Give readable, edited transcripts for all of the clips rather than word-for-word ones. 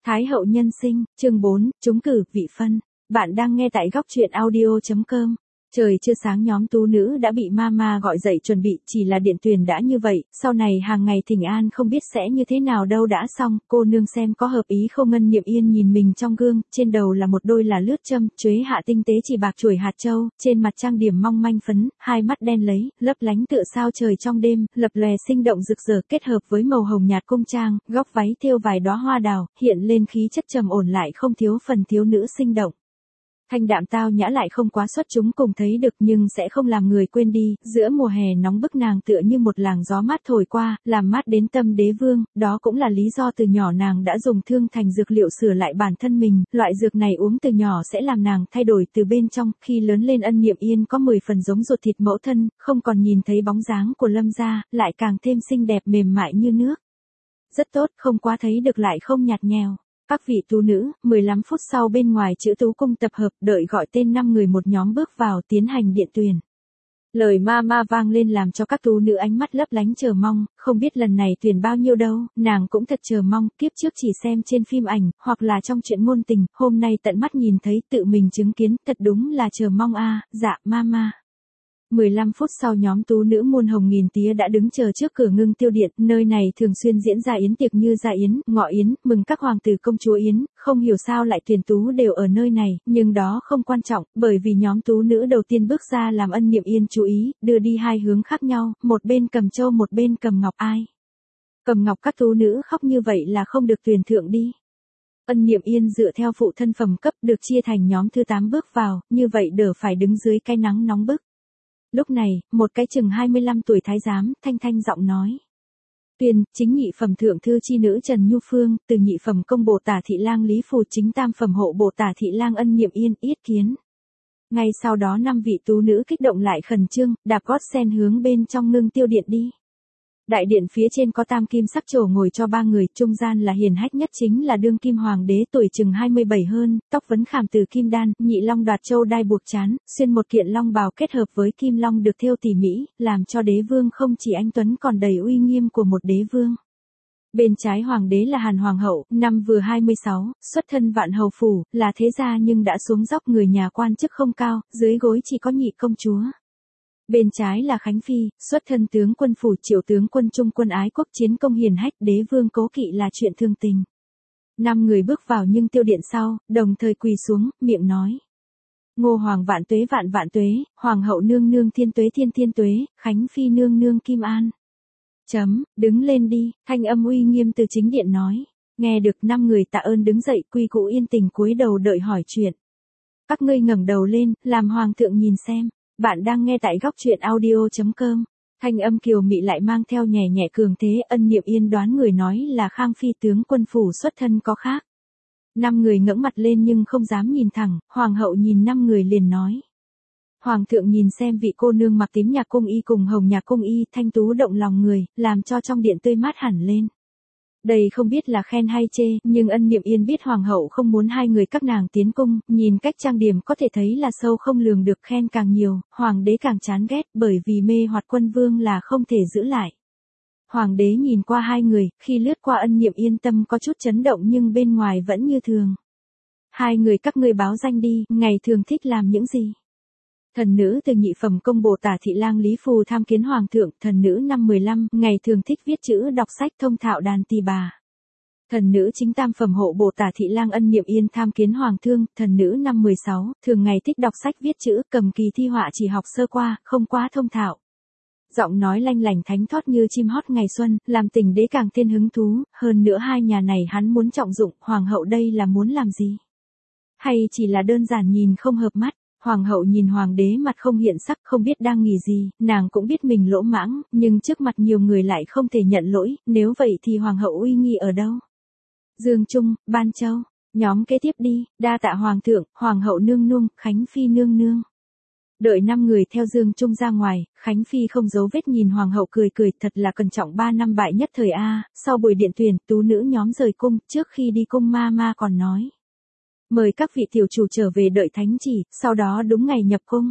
Thái hậu nhân sinh, chương 4, trúng cử, vị phân. Bạn đang nghe tại góc truyện audio.com. Trời chưa sáng nhóm tú nữ đã bị mama gọi dậy chuẩn bị, chỉ là điện tuyển đã như vậy, sau này hàng ngày thỉnh an không biết sẽ như thế nào đâu đã xong, cô nương xem có hợp ý không. Ngân Niệm Yên nhìn mình trong gương, trên đầu là một đôi là lướt châm, chuế hạ tinh tế chỉ bạc chuỗi hạt châu, trên mặt trang điểm mong manh phấn, hai mắt đen lấy, lấp lánh tựa sao trời trong đêm, lập lòe sinh động rực rỡ kết hợp với màu hồng nhạt cung trang, góc váy thêu vài đóa hoa đào, hiện lên khí chất trầm ổn lại không thiếu phần thiếu nữ sinh động. Thanh đạm tao nhã lại không quá xuất chúng cùng thấy được nhưng sẽ không làm người quên đi, giữa mùa hè nóng bức nàng tựa như một làn gió mát thổi qua, làm mát đến tâm đế vương, đó cũng là lý do từ nhỏ nàng đã dùng thương thành dược liệu sửa lại bản thân mình, loại dược này uống từ nhỏ sẽ làm nàng thay đổi từ bên trong, khi lớn lên Ân Niệm Yên có 10 phần giống ruột thịt mẫu thân, không còn nhìn thấy bóng dáng của Lâm gia, lại càng thêm xinh đẹp mềm mại như nước. Rất tốt, không quá thấy được lại không nhạt nhẽo. Các vị tú nữ, 15 phút sau bên ngoài chữ tú cung tập hợp, đợi gọi tên 5 người một nhóm bước vào tiến hành điện tuyển. Lời ma vang lên làm cho các tú nữ ánh mắt lấp lánh chờ mong, không biết lần này tuyển bao nhiêu đâu, nàng cũng thật chờ mong, kiếp trước chỉ xem trên phim ảnh, hoặc là trong truyện ngôn tình, hôm nay tận mắt nhìn thấy tự mình chứng kiến, thật đúng là chờ mong a. Dạ mama. 15 phút sau nhóm tú nữ muôn hồng nghìn tía đã đứng chờ trước cửa Ngưng Tiêu Điện, nơi này thường xuyên diễn ra yến tiệc như gia yến, ngọ yến, mừng các hoàng tử công chúa yến, không hiểu sao lại tuyển tú đều ở nơi này, nhưng đó không quan trọng, bởi vì nhóm tú nữ đầu tiên bước ra làm Ân Niệm Yên chú ý, đưa đi hai hướng khác nhau, một bên cầm châu một bên cầm ngọc. Ai? Cầm ngọc các tú nữ khóc như vậy là không được tuyển thượng đi. Ân Niệm Yên dựa theo phụ thân phẩm cấp được chia thành nhóm thứ 8 bước vào, như vậy đỡ phải đứng dưới cái nắng nóng bức. Lúc này, một cái chừng 25 tuổi thái giám, thanh giọng nói. Tuyên, chính nhị phẩm thượng thư chi nữ Trần Nhu Phương, từ nhị phẩm công bộ tả thị lang Lý Phù chính tam phẩm hộ bộ tả thị lang Ân Niệm Yên, yết kiến. Ngay sau đó 5 vị tú nữ kích động lại khẩn trương, đạp gót sen hướng bên trong Ngưng Tiêu Điện đi. Đại điện phía trên có tam kim sắc trổ ngồi cho 3 người, trung gian là hiền hách nhất chính là đương kim hoàng đế tuổi chừng 27 hơn, tóc vấn khảm từ kim đan, nhị long đoạt châu đai buộc trán, xuyên một kiện long bào kết hợp với kim long được thêu tỉ mỉ, làm cho đế vương không chỉ anh tuấn còn đầy uy nghiêm của một đế vương. Bên trái hoàng đế là Hàn hoàng hậu, năm vừa 26, xuất thân vạn hầu phủ, là thế gia nhưng đã xuống dốc người nhà quan chức không cao, dưới gối chỉ có nhị công chúa. Bên trái là Khánh Phi, xuất thân tướng quân phủ Triệu tướng quân trung quân ái quốc chiến công hiền hách, đế vương cố kỵ là chuyện thương tình. 5 người bước vào nhưng tiêu điện sau, đồng thời quỳ xuống, miệng nói. Ngô hoàng vạn tuế, hoàng hậu nương nương thiên tuế, Khánh Phi nương nương kim an. Đứng lên đi, thanh âm uy nghiêm từ chính điện nói. Nghe được 5 người tạ ơn đứng dậy quy củ yên tình cúi đầu đợi hỏi chuyện. Các ngươi ngẩng đầu lên, làm hoàng thượng nhìn xem. Bạn đang nghe tại góc truyện audio.com. Thanh âm kiều mị lại mang theo nhẹ nhẹ cường thế. Ân Niệm Yên đoán người nói là Khang Phi tướng quân phủ xuất thân có khác. 5 người ngẩng mặt lên nhưng không dám nhìn thẳng, hoàng hậu nhìn 5 người liền nói. Hoàng thượng nhìn xem vị cô nương mặc tím nhạc cung y cùng hồng nhạc cung y, thanh tú động lòng người, làm cho trong điện tươi mát hẳn lên. Đây không biết là khen hay chê, nhưng Ân Niệm Yên biết hoàng hậu không muốn hai người các nàng tiến cung, nhìn cách trang điểm có thể thấy là sâu không lường được, khen càng nhiều, hoàng đế càng chán ghét, bởi vì mê hoặc quân vương là không thể giữ lại. Hoàng đế nhìn qua hai người, khi lướt qua Ân Niệm Yên tâm có chút chấn động nhưng bên ngoài vẫn như thường. Hai người các ngươi báo danh đi, ngày thường thích làm những gì? Thần nữ từ nhị phẩm công bộ tả thị lang Lý Phù tham kiến hoàng thượng, thần nữ năm 15, ngày thường thích viết chữ đọc sách thông thạo đàn tỳ bà. Thần nữ chính tam phẩm hộ bộ tả thị lang Ân Niệm Yên tham kiến hoàng thương, thần nữ năm 16, thường ngày thích đọc sách viết chữ, cầm kỳ thi họa chỉ học sơ qua, không quá thông thạo. Giọng nói lanh lành thánh thót như chim hót ngày xuân, làm tình đế càng thêm hứng thú, hơn nữa hai nhà này hắn muốn trọng dụng, hoàng hậu đây là muốn làm gì? Hay chỉ là đơn giản nhìn không hợp mắt? Hoàng hậu nhìn hoàng đế mặt không hiện sắc, không biết đang nghĩ gì, nàng cũng biết mình lỗ mãng, nhưng trước mặt nhiều người lại không thể nhận lỗi, nếu vậy thì hoàng hậu uy nghi ở đâu? Dương Trung, Ban Châu, nhóm kế tiếp đi, đa tạ hoàng thượng, hoàng hậu nương nương, Khánh Phi nương nương. Đợi 5 người theo Dương Trung ra ngoài, Khánh Phi không giấu vết nhìn hoàng hậu cười, thật là cẩn trọng 3 năm bại nhất thời a. Sau buổi điện tuyển, tú nữ nhóm rời cung, trước khi đi cung ma còn nói. Mời các vị tiểu chủ trở về đợi thánh chỉ, sau đó đúng ngày nhập cung.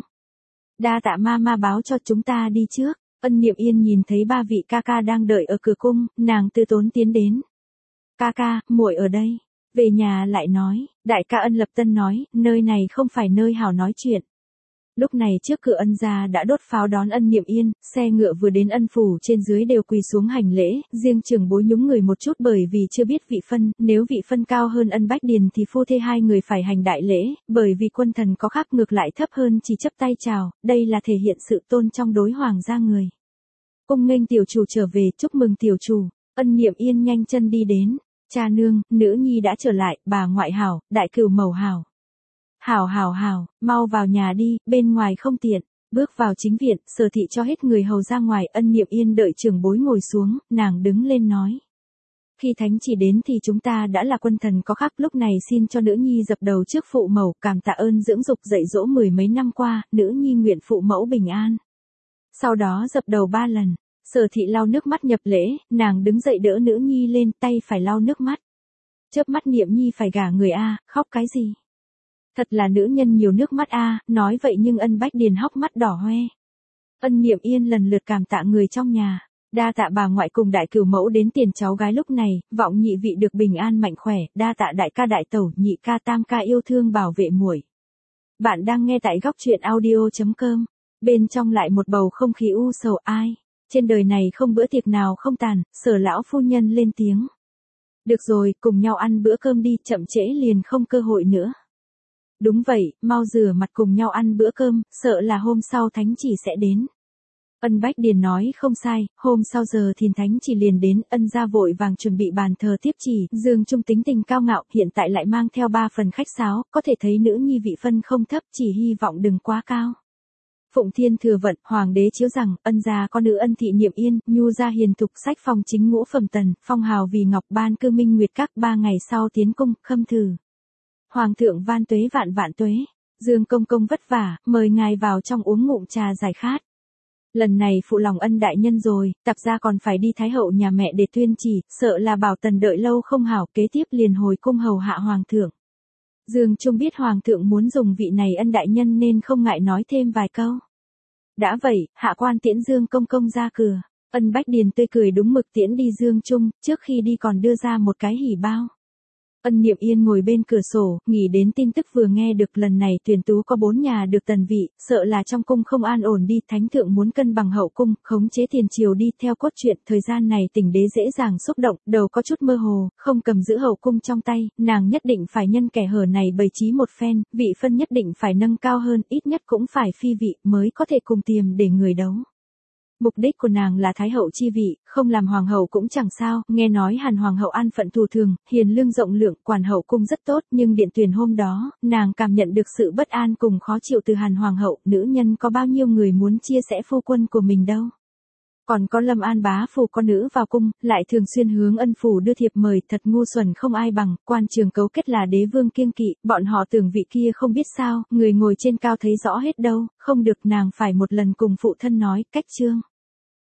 Đa tạ ma báo cho chúng ta đi trước. Ân Niệm Yên nhìn thấy 3 vị ca ca đang đợi ở cửa cung, nàng từ tốn tiến đến. Ca ca, muội ở đây. Về nhà lại nói, đại ca Ân Lập Tân nói, nơi này không phải nơi hảo nói chuyện. Lúc này trước cửa Ân gia đã đốt pháo đón Ân Niệm Yên, xe ngựa vừa đến Ân phủ trên dưới đều quỳ xuống hành lễ, riêng trưởng bối nhúng người một chút bởi vì chưa biết vị phân, nếu vị phân cao hơn Ân Bách Điền thì phu thê hai người phải hành đại lễ, bởi vì quân thần có khác ngược lại thấp hơn chỉ chấp tay chào, đây là thể hiện sự tôn trong đối hoàng gia người. Cung nghênh tiểu chủ trở về, chúc mừng tiểu chủ. Ân Niệm Yên nhanh chân đi đến, cha nương, nữ nhi đã trở lại, bà ngoại hảo, đại cửu mẫu hảo. Hảo, mau vào nhà đi, bên ngoài không tiện. Bước vào chính viện, Sở thị cho hết người hầu ra ngoài, Ân Niệm Yên đợi trưởng bối ngồi xuống, nàng đứng lên nói. Khi thánh chỉ đến thì chúng ta đã là quân thần có khác, lúc này xin cho nữ nhi dập đầu trước phụ mẫu, cảm tạ ơn dưỡng dục dạy dỗ mười mấy năm qua, nữ nhi nguyện phụ mẫu bình an. Sau đó dập đầu 3 lần, Sở thị lau nước mắt nhập lễ, nàng đứng dậy đỡ nữ nhi lên, tay phải lau nước mắt. Chớp mắt Niệm nhi phải gả người a, khóc cái gì? Thật là nữ nhân nhiều nước mắt a, nói vậy nhưng Ân Bách Điền hốc mắt đỏ hoe. Ân Niệm Yên lần lượt cảm tạ người trong nhà, đa tạ bà ngoại cùng đại cửu mẫu đến tiền cháu gái lúc này, vọng nhị vị được bình an mạnh khỏe, đa tạ đại ca đại tẩu, nhị ca tam ca yêu thương bảo vệ muội. Bạn đang nghe tại góc truyện audio.com. Bên trong lại một bầu không khí u sầu ai. Trên đời này không bữa tiệc nào không tàn, Sở lão phu nhân lên tiếng. Được rồi, cùng nhau ăn bữa cơm đi, chậm trễ liền không cơ hội nữa. Đúng vậy, mau rửa mặt cùng nhau ăn bữa cơm, sợ là hôm sau thánh chỉ sẽ đến. Ân Bách Điền nói không sai, hôm sau giờ thìn thánh chỉ liền đến, Ân gia vội vàng chuẩn bị bàn thờ tiếp chỉ, Dương Trung tính tình cao ngạo, hiện tại lại mang theo 3 phần khách sáo, có thể thấy nữ nhi vị phân không thấp, chỉ hy vọng đừng quá cao. Phụng Thiên thừa vận, hoàng đế chiếu rằng, Ân gia có nữ Ân thị Niệm Yên, nhu gia hiền thục, sách phong chính ngũ phẩm tần, phong hào vì ngọc ban cư minh nguyệt các, 3 ngày sau tiến cung, khâm thử. Hoàng thượng van tuế vạn vạn tuế, Dương công công vất vả, mời ngài vào trong uống ngụm trà giải khát. Lần này phụ lòng Ân đại nhân rồi, tặc ra còn phải đi thái hậu nhà mẹ để tuyên chỉ, sợ là bảo tần đợi lâu không hảo, kế tiếp liền hồi cung hầu hạ hoàng thượng. Dương Trung biết hoàng thượng muốn dùng vị này Ân đại nhân nên không ngại nói thêm vài câu. Đã vậy, hạ quan tiễn Dương công công ra cửa, Ân Bách Điền tươi cười đúng mực tiễn đi Dương Trung, trước khi đi còn đưa ra một cái hỉ bao. Ân Niệm Yên ngồi bên cửa sổ, nghĩ đến tin tức vừa nghe được, lần này tuyển tú có 4 nhà được tần vị, sợ là trong cung không an ổn đi, thánh thượng muốn cân bằng hậu cung, khống chế tiền triều đi, theo cốt truyện, thời gian này Tỉnh đế dễ dàng xúc động, đầu có chút mơ hồ, không cầm giữ hậu cung trong tay, nàng nhất định phải nhân kẻ hở này bày trí một phen, vị phân nhất định phải nâng cao hơn, ít nhất cũng phải phi vị, mới có thể cùng tiềm để người đấu. Mục đích của nàng là thái hậu chi vị, không làm hoàng hậu cũng chẳng sao, nghe nói Hàn hoàng hậu an phận thù thường, hiền lương rộng lượng, quản hậu cung rất tốt, nhưng điện tuyển hôm đó, nàng cảm nhận được sự bất an cùng khó chịu từ Hàn hoàng hậu, nữ nhân có bao nhiêu người muốn chia sẻ phu quân của mình đâu. Còn có Lâm An bá phủ con nữ vào cung, lại thường xuyên hướng Ân phủ đưa thiệp mời, thật ngu xuẩn không ai bằng, quan trường cấu kết là đế vương kiêng kỵ, bọn họ tưởng vị kia không biết sao, người ngồi trên cao thấy rõ hết đâu, không được, nàng phải một lần cùng phụ thân nói, cách chương.